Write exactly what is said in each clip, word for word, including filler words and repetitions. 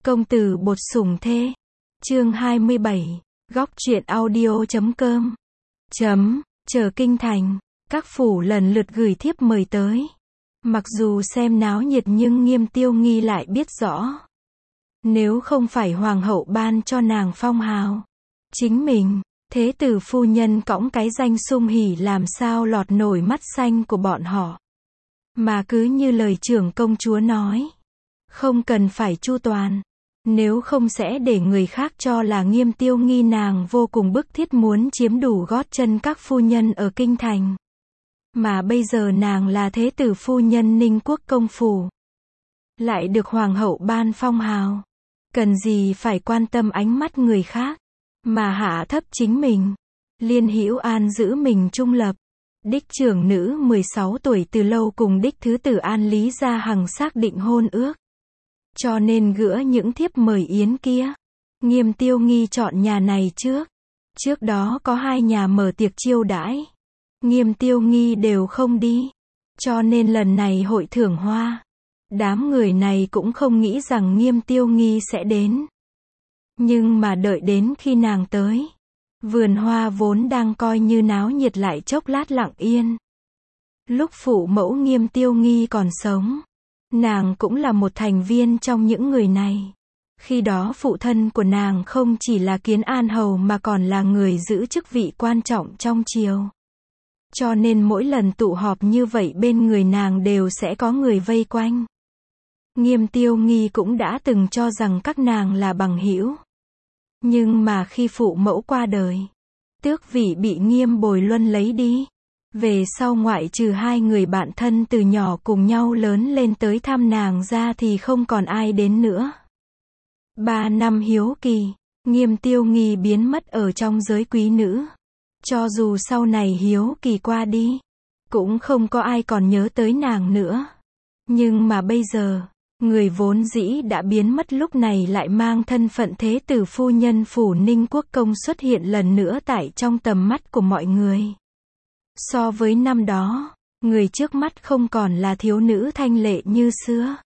Công tử bột sủng thê. Chương hai mươi bảy. Góc truyện audio chấm com. Chấm. Chờ kinh thành. Các phủ lần lượt gửi thiếp mời tới. Mặc dù xem náo nhiệt nhưng Nghiêm Tiêu Nghi lại biết rõ. Nếu không phải hoàng hậu ban cho nàng phong hào, chính mình, thế tử phu nhân cõng cái danh sum hỉ làm sao lọt nổi mắt xanh của bọn họ. Mà cứ như lời trưởng công chúa nói, không cần phải chu toàn, nếu không sẽ để người khác cho là Nghiêm Tiêu Nghi nàng vô cùng bức thiết muốn chiếm đủ gót chân các phu nhân ở kinh thành. Mà bây giờ nàng là thế tử phu nhân Ninh Quốc công phủ, lại được hoàng hậu ban phong hào, cần gì phải quan tâm ánh mắt người khác, mà hạ thấp chính mình. Liên Hữu An giữ mình trung lập. Đích trưởng nữ mười sáu tuổi từ lâu cùng đích thứ tử An Lý Gia Hằng xác định hôn ước, cho nên gỡ những thiếp mời yến kia. Nghiêm Tiêu Nghi chọn nhà này trước. Trước đó có hai nhà mở tiệc chiêu đãi, Nghiêm Tiêu Nghi đều không đi, cho nên lần này hội thưởng hoa, đám người này cũng không nghĩ rằng Nghiêm Tiêu Nghi sẽ đến. Nhưng mà đợi đến khi nàng tới, vườn hoa vốn đang coi như náo nhiệt lại chốc lát lặng yên. Lúc phụ mẫu Nghiêm Tiêu Nghi còn sống, nàng cũng là một thành viên trong những người này. Khi đó phụ thân của nàng không chỉ là Kiến An Hầu mà còn là người giữ chức vị quan trọng trong triều. Cho nên mỗi lần tụ họp như vậy bên người nàng đều sẽ có người vây quanh. Nghiêm Tiêu Nghi cũng đã từng cho rằng các nàng là bằng hữu. Nhưng mà khi phụ mẫu qua đời, tước vị bị Nghiêm Bồi Luân lấy đi. Về sau ngoại trừ hai người bạn thân từ nhỏ cùng nhau lớn lên tới thăm nàng ra thì không còn ai đến nữa. Ba năm hiếu kỳ, Nghiêm Tiêu Nghi biến mất ở trong giới quý nữ. Cho dù sau này hiếu kỳ qua đi, cũng không có ai còn nhớ tới nàng nữa. Nhưng mà bây giờ, người vốn dĩ đã biến mất lúc này lại mang thân phận thế tử phu nhân phủ Ninh Quốc công xuất hiện lần nữa tại trong tầm mắt của mọi người. So với năm đó, người trước mắt không còn là thiếu nữ thanh lệ như xưa.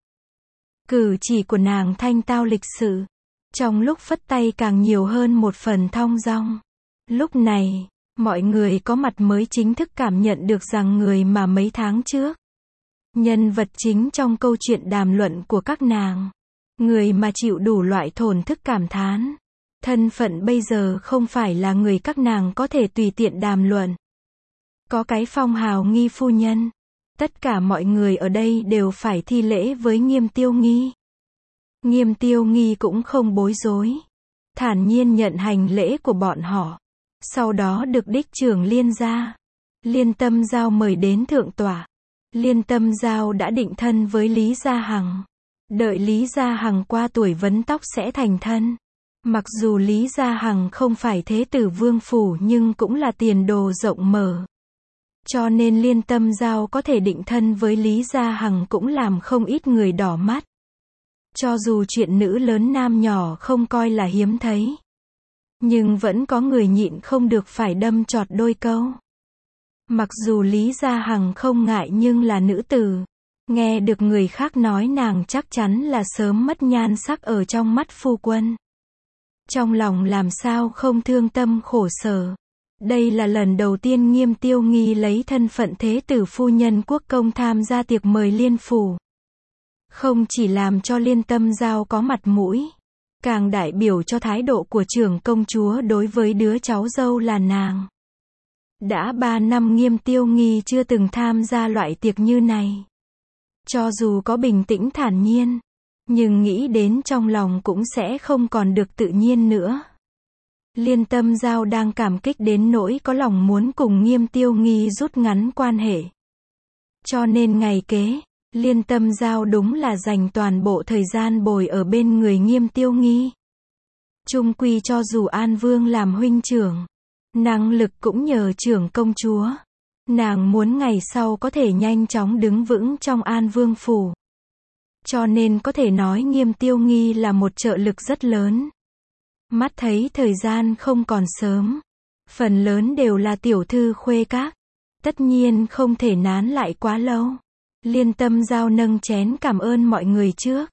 Cử chỉ của nàng thanh tao lịch sự, trong lúc phất tay càng nhiều hơn một phần thong dong. Lúc này, mọi người có mặt mới chính thức cảm nhận được rằng người mà mấy tháng trước, nhân vật chính trong câu chuyện đàm luận của các nàng, người mà chịu đủ loại thổn thức cảm thán, thân phận bây giờ không phải là người các nàng có thể tùy tiện đàm luận. Có cái phong hào nghi phu nhân, tất cả mọi người ở đây đều phải thi lễ với Nghiêm Tiêu Nghi. Nghiêm Tiêu Nghi cũng không bối rối, thản nhiên nhận hành lễ của bọn họ. Sau đó được đích trưởng Liên gia, Liên Tâm Giao mời đến thượng tọa. Liên Tâm Giao đã định thân với Lý Gia Hằng. Đợi Lý Gia Hằng qua tuổi vấn tóc sẽ thành thân. Mặc dù Lý Gia Hằng không phải thế tử vương phủ nhưng cũng là tiền đồ rộng mở. Cho nên Liên Tâm Giao có thể định thân với Lý Gia Hằng cũng làm không ít người đỏ mắt. Cho dù chuyện nữ lớn nam nhỏ không coi là hiếm thấy, nhưng vẫn có người nhịn không được phải đâm chọt đôi câu. Mặc dù Lý Gia Hằng không ngại nhưng là nữ tử, nghe được người khác nói nàng chắc chắn là sớm mất nhan sắc ở trong mắt phu quân. Trong lòng làm sao không thương tâm khổ sở. Đây là lần đầu tiên Nghiêm Tiêu Nghi lấy thân phận thế tử phu nhân quốc công tham gia tiệc mời liên phủ. Không chỉ làm cho Liên Tâm Giao có mặt mũi, càng đại biểu cho thái độ của trưởng công chúa đối với đứa cháu dâu là nàng. Đã ba năm Nghiêm Tiêu Nghi chưa từng tham gia loại tiệc như này. Cho dù có bình tĩnh thản nhiên, nhưng nghĩ đến trong lòng cũng sẽ không còn được tự nhiên nữa. Liên Tâm Giao đang cảm kích đến nỗi có lòng muốn cùng Nghiêm Tiêu Nghi rút ngắn quan hệ. Cho nên ngày kế, Liên Tâm Giao đúng là dành toàn bộ thời gian bồi ở bên người Nghiêm Tiêu Nghi. Chung quy cho dù An Vương làm huynh trưởng, năng lực cũng nhờ trưởng công chúa. Nàng muốn ngày sau có thể nhanh chóng đứng vững trong An Vương phủ. Cho nên có thể nói Nghiêm Tiêu Nghi là một trợ lực rất lớn. Mắt thấy thời gian không còn sớm, phần lớn đều là tiểu thư khuê các, tất nhiên không thể nán lại quá lâu. Liên Tâm Giao nâng chén cảm ơn mọi người trước,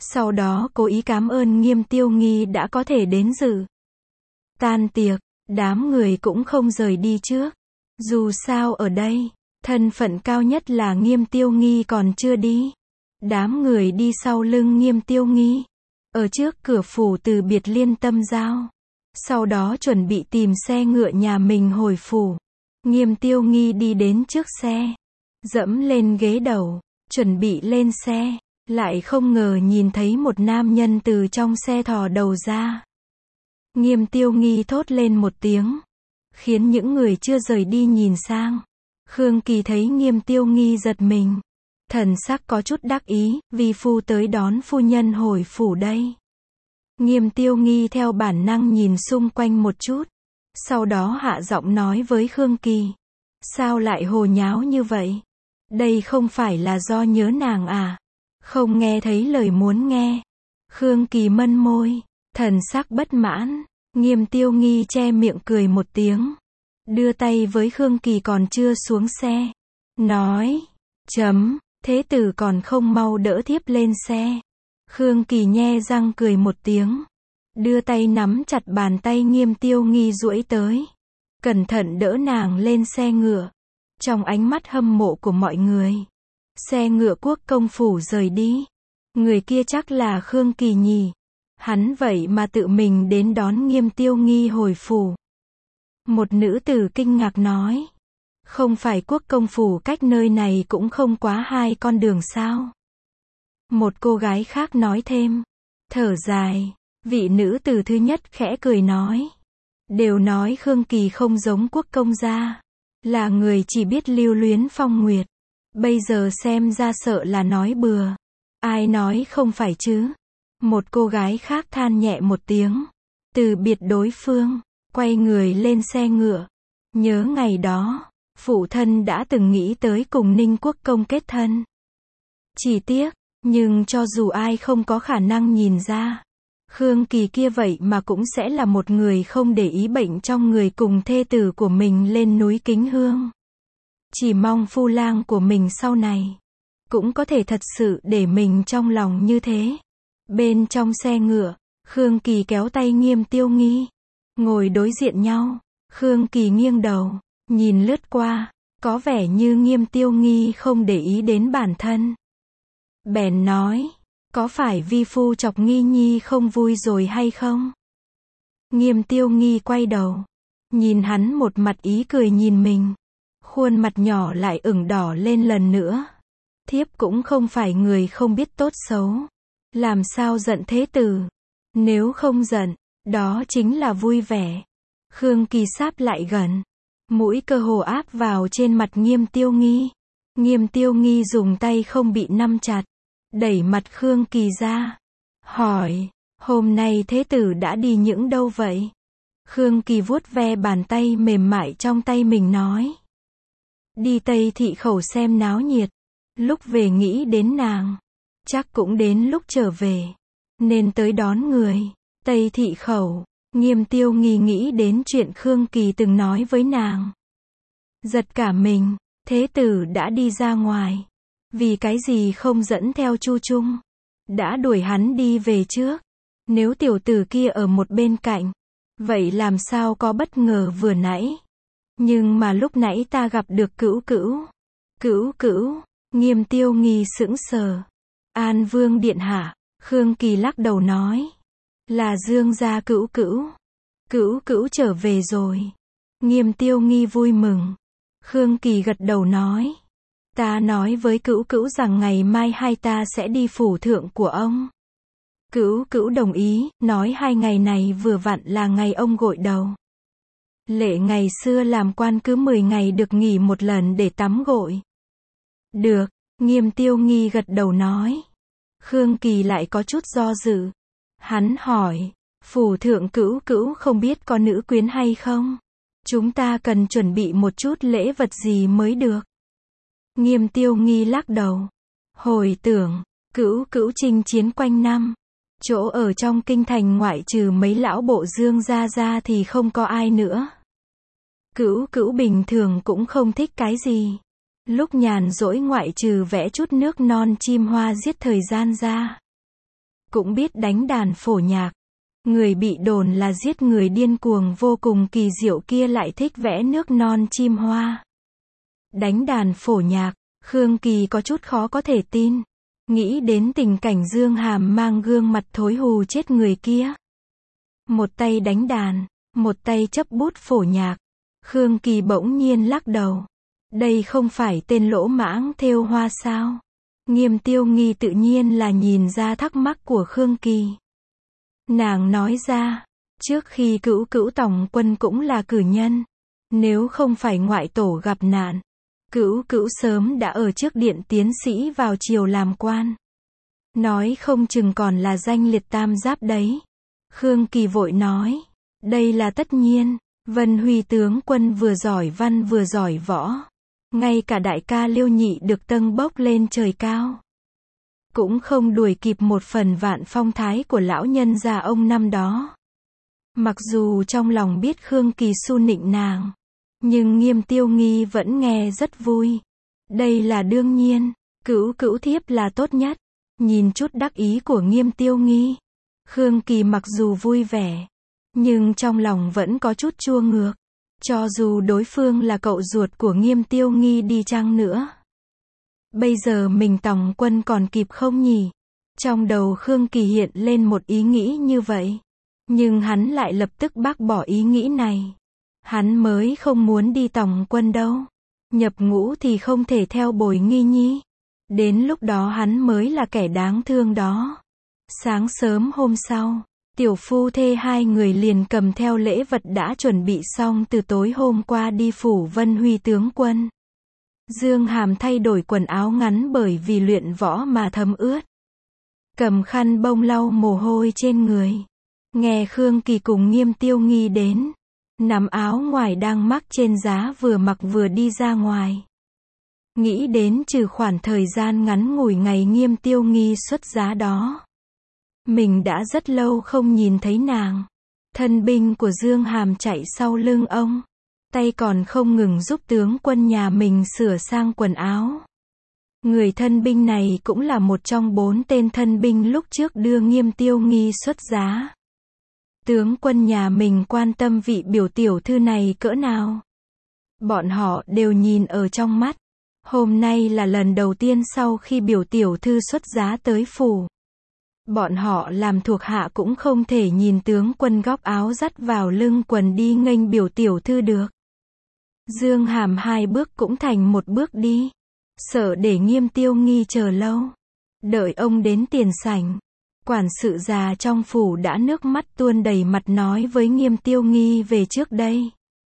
Sau đó cố ý cảm ơn Nghiêm Tiêu Nghi đã có thể đến dự. Tan tiệc, đám người cũng không rời đi trước. Dù sao ở đây, thân phận cao nhất là Nghiêm Tiêu Nghi còn chưa đi. Đám người đi sau lưng Nghiêm Tiêu Nghi. Ở trước cửa phủ từ biệt Liên Tâm Giao. Sau đó chuẩn bị tìm xe ngựa nhà mình hồi phủ. Nghiêm Tiêu Nghi đi đến trước xe. Dẫm lên ghế đầu. Chuẩn bị lên xe. Lại không ngờ nhìn thấy một nam nhân từ trong xe thò đầu ra. Nghiêm Tiêu Nghi thốt lên một tiếng. Khiến những người chưa rời đi nhìn sang. Khương Kỳ thấy Nghiêm Tiêu Nghi giật mình. Thần sắc có chút đắc ý, vi phu tới đón phu nhân hồi phủ đây. Nghiêm Tiêu Nghi theo bản năng nhìn xung quanh một chút. Sau đó hạ giọng nói với Khương Kỳ. Sao lại hồ nháo như vậy? Đây không phải là do nhớ nàng à? Không nghe thấy lời muốn nghe. Khương Kỳ mân môi, thần sắc bất mãn. Nghiêm Tiêu Nghi che miệng cười một tiếng. Đưa tay với Khương Kỳ còn chưa xuống xe. Nói, chấm, thế tử còn không mau đỡ thiếp lên xe. Khương Kỳ nhe răng cười một tiếng. Đưa tay nắm chặt bàn tay Nghiêm Tiêu Nghi duỗi tới. Cẩn thận đỡ nàng lên xe ngựa. Trong ánh mắt hâm mộ của mọi người. Xe ngựa Quốc công phủ rời đi. Người kia chắc là Khương Kỳ nhỉ. Hắn vậy mà tự mình đến đón Nghiêm Tiêu Nghi hồi phủ. Một nữ tử kinh ngạc nói. Không phải Quốc công phủ cách nơi này cũng không quá hai con đường sao? Một cô gái khác nói thêm. Thở dài. Vị nữ tử thứ nhất khẽ cười nói. Đều nói Khương Kỳ không giống Quốc công gia. Là người chỉ biết lưu luyến phong nguyệt. Bây giờ xem ra sợ là nói bừa. Ai nói không phải chứ? Một cô gái khác than nhẹ một tiếng. Từ biệt đối phương. Quay người lên xe ngựa. Nhớ ngày đó. Phụ thân đã từng nghĩ tới cùng Ninh Quốc công kết thân. Chỉ tiếc. Nhưng cho dù ai không có khả năng nhìn ra. Khương Kỳ kia vậy mà cũng sẽ là một người không để ý bệnh trong người cùng thê tử của mình lên núi Kính Hương. Chỉ mong phu lang của mình sau này cũng có thể thật sự để mình trong lòng như thế. Bên trong xe ngựa, Khương Kỳ kéo tay Nghiêm Tiêu Nghi. Ngồi đối diện nhau, Khương Kỳ nghiêng đầu, nhìn lướt qua, có vẻ như Nghiêm Tiêu Nghi không để ý đến bản thân. Bèn nói, có phải vi phu chọc Nghi Nhi không vui rồi hay không? Nghiêm Tiêu Nghi quay đầu, nhìn hắn một mặt ý cười nhìn mình. Khuôn mặt nhỏ lại ửng đỏ lên lần nữa. Thiếp cũng không phải người không biết tốt xấu. Làm sao giận thế tử? Nếu không giận, đó chính là vui vẻ. Khương Kỳ sáp lại gần. Mũi cơ hồ áp vào trên mặt Nghiêm Tiêu Nghi. Nghiêm Tiêu Nghi dùng tay không bị nắm chặt. Đẩy mặt Khương Kỳ ra. Hỏi, hôm nay thế tử đã đi những đâu vậy? Khương Kỳ vuốt ve bàn tay mềm mại trong tay mình nói. Đi Tây Thị Khẩu xem náo nhiệt. Lúc về nghĩ đến nàng. Chắc cũng đến lúc trở về. Nên tới đón người. Tây Thị Khẩu. Nghiêm Tiêu Nghi nghĩ đến chuyện Khương Kỳ từng nói với nàng. Giật cả mình. Thế tử đã đi ra ngoài. Vì cái gì không dẫn theo Chu Trung? Đã đuổi hắn đi về trước. Nếu tiểu tử kia ở một bên cạnh. Vậy làm sao có bất ngờ vừa nãy? Nhưng mà lúc nãy ta gặp được Cữu Cữu. Cữu Cữu. Nghiêm Tiêu Nghi sững sờ. An Vương điện hạ. Khương Kỳ lắc đầu nói. Là Dương gia Cữu Cữu. Cữu Cữu trở về rồi. Nghiêm Tiêu Nghi vui mừng. Khương Kỳ gật đầu nói. Ta nói với Cữu Cữu rằng ngày mai hai ta sẽ đi phủ thượng của ông. Cữu Cữu đồng ý, nói hai ngày này vừa vặn là ngày ông gội đầu. Lệ ngày xưa làm quan cứ mười ngày được nghỉ một lần để tắm gội. Được, Nghiêm Tiêu Nghi gật đầu nói. Khương Kỳ lại có chút do dự. Hắn hỏi, phủ thượng Cữu Cữu không biết có nữ quyến hay không? Chúng ta cần chuẩn bị một chút lễ vật gì mới được? Nghiêm Tiêu Nghi lắc đầu. Hồi tưởng, Cữu Cữu chinh chiến quanh năm. Chỗ ở trong kinh thành ngoại trừ mấy lão bộ Dương gia ra thì không có ai nữa. Cữu Cữu bình thường cũng không thích cái gì. Lúc nhàn rỗi ngoại trừ vẽ chút nước non chim hoa giết thời gian ra. cũng biết đánh đàn phổ nhạc. Người bị đồn là giết người điên cuồng vô cùng kỳ diệu kia lại thích vẽ nước non chim hoa. Đánh đàn phổ nhạc, Khương Kỳ có chút khó có thể tin. Nghĩ đến tình cảnh Dương Hàm mang gương mặt thối hù chết người kia. Một tay đánh đàn, một tay chấp bút phổ nhạc. Khương Kỳ bỗng nhiên lắc đầu. Đây không phải tên lỗ mãng thêu hoa sao? Nghiêm Tiêu Nghi tự nhiên là nhìn ra thắc mắc của Khương Kỳ. Nàng nói ra, trước khi Cữu Cữu Tòng Quân cũng là cử nhân. Nếu không phải ngoại tổ gặp nạn, Cữu Cữu sớm đã ở trước điện tiến sĩ vào triều làm quan. Nói không chừng còn là danh liệt tam giáp đấy. Khương Kỳ vội nói, đây là tất nhiên, Vân Huy tướng quân vừa giỏi văn vừa giỏi võ. Ngay cả đại ca Liêu Nhị được tâng bốc lên trời cao. Cũng không đuổi kịp một phần vạn phong thái của lão nhân già ông năm đó. Mặc dù trong lòng biết Khương Kỳ su nịnh nàng, nhưng Nghiêm Tiêu Nghi vẫn nghe rất vui. Đây là đương nhiên, Cữu Cữu thiếp là tốt nhất. Nhìn chút đắc ý của Nghiêm Tiêu Nghi, Khương Kỳ mặc dù vui vẻ, nhưng trong lòng vẫn có chút chua ngược. Cho dù đối phương là cậu ruột của Nghiêm Tiêu Nghi đi chăng nữa. Bây giờ mình Tòng Quân còn kịp không nhỉ? Trong đầu Khương Kỳ hiện lên một ý nghĩ như vậy. Nhưng hắn lại lập tức bác bỏ ý nghĩ này. Hắn mới không muốn đi Tòng Quân đâu. Nhập ngũ thì không thể theo Bồi Nghi Nhi. Đến lúc đó hắn mới là kẻ đáng thương đó. Sáng sớm hôm sau, tiểu phu thê hai người liền cầm theo lễ vật đã chuẩn bị xong từ tối hôm qua đi phủ Vân Huy tướng quân. Dương Hàm thay đổi quần áo ngắn bởi vì luyện võ mà thấm ướt. Cầm khăn bông lau mồ hôi trên người. Nghe Khương Kỳ cùng Nghiêm Tiêu Nghi đến. Nắm áo ngoài đang mắc trên giá vừa mặc vừa đi ra ngoài. Nghĩ đến trừ khoảng thời gian ngắn ngủi ngày Nghiêm Tiêu Nghi xuất giá đó. Mình đã rất lâu không nhìn thấy nàng. Thân binh của Dương Hàm chạy sau lưng ông. Tay còn không ngừng giúp tướng quân nhà mình sửa sang quần áo. Người thân binh này cũng là một trong bốn tên thân binh lúc trước đưa Nghiêm Tiêu Nghi xuất giá. Tướng quân nhà mình quan tâm vị biểu tiểu thư này cỡ nào. Bọn họ đều nhìn ở trong mắt. Hôm nay là lần đầu tiên sau khi biểu tiểu thư xuất giá tới phủ. Bọn họ làm thuộc hạ cũng không thể nhìn tướng quân góc áo dắt vào lưng quần đi nghênh biểu tiểu thư được. Dương Hàm hai bước cũng thành một bước đi. Sợ để Nghiêm Tiêu Nghi chờ lâu. Đợi ông đến tiền sảnh. Quản sự già trong phủ đã nước mắt tuôn đầy mặt nói với Nghiêm Tiêu Nghi về trước đây.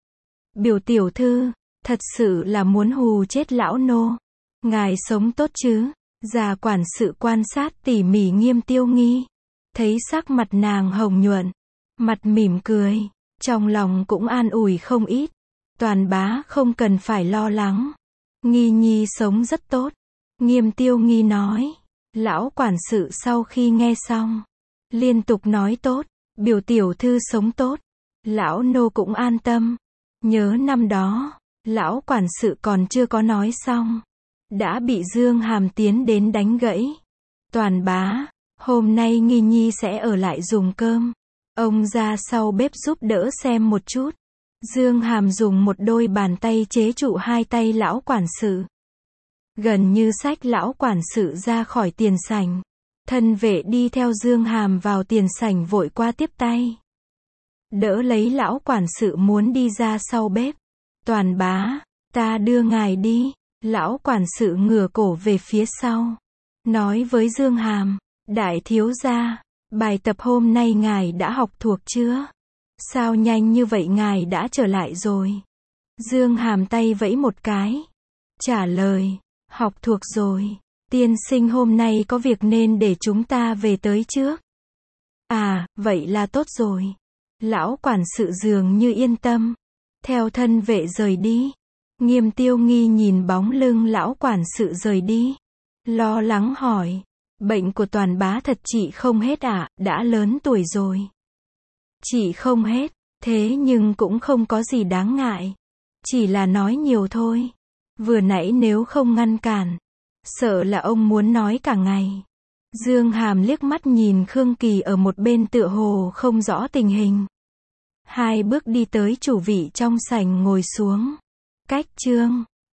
Biểu tiểu thư, thật sự là muốn hù chết lão nô. Ngài sống tốt chứ? Già quản sự quan sát tỉ mỉ Nghiêm Tiêu Nghi. Thấy sắc mặt nàng hồng nhuận. Mặt mỉm cười. Trong lòng cũng an ủi không ít. Toàn bá không cần phải lo lắng. Nghi Nhi sống rất tốt. Nghiêm Tiêu Nghi nói. Lão quản sự sau khi nghe xong. Liên tục nói tốt. Biểu tiểu thư sống tốt. Lão nô cũng an tâm. Nhớ năm đó. Lão quản sự còn chưa có nói xong. Đã bị Dương Hàm tiến đến đánh gãy. Toàn bá. Hôm nay Nghi Nhi sẽ ở lại dùng cơm. Ông ra sau bếp giúp đỡ xem một chút. Dương Hàm dùng một đôi bàn tay chế trụ hai tay lão quản sự. Gần như xách lão quản sự ra khỏi tiền sảnh. Thân vệ đi theo Dương Hàm vào tiền sảnh vội qua tiếp tay. Đỡ lấy lão quản sự muốn đi ra sau bếp. Toàn bá, ta đưa ngài đi. Lão quản sự ngửa cổ về phía sau. Nói với Dương Hàm, đại thiếu gia, bài tập hôm nay ngài đã học thuộc chưa? Sao nhanh như vậy ngài đã trở lại rồi? Dương Hàm tay vẫy một cái. Trả lời, học thuộc rồi. Tiên sinh hôm nay có việc nên để chúng ta về tới trước. À, vậy là tốt rồi. Lão quản sự dường như yên tâm. Theo thân vệ rời đi. Nghiêm Tiêu Nghi nhìn bóng lưng lão quản sự rời đi. Lo lắng hỏi. Bệnh của Toàn bá thật trị không hết à, đã lớn tuổi rồi. Trị không hết, thế nhưng cũng không có gì đáng ngại. Chỉ là nói nhiều thôi. Vừa nãy nếu không ngăn cản, sợ là ông muốn nói cả ngày. Dương Hàm liếc mắt nhìn Khương Kỳ ở một bên tựa hồ không rõ tình hình. Hai bước đi tới chủ vị trong sảnh ngồi xuống. Cách Trương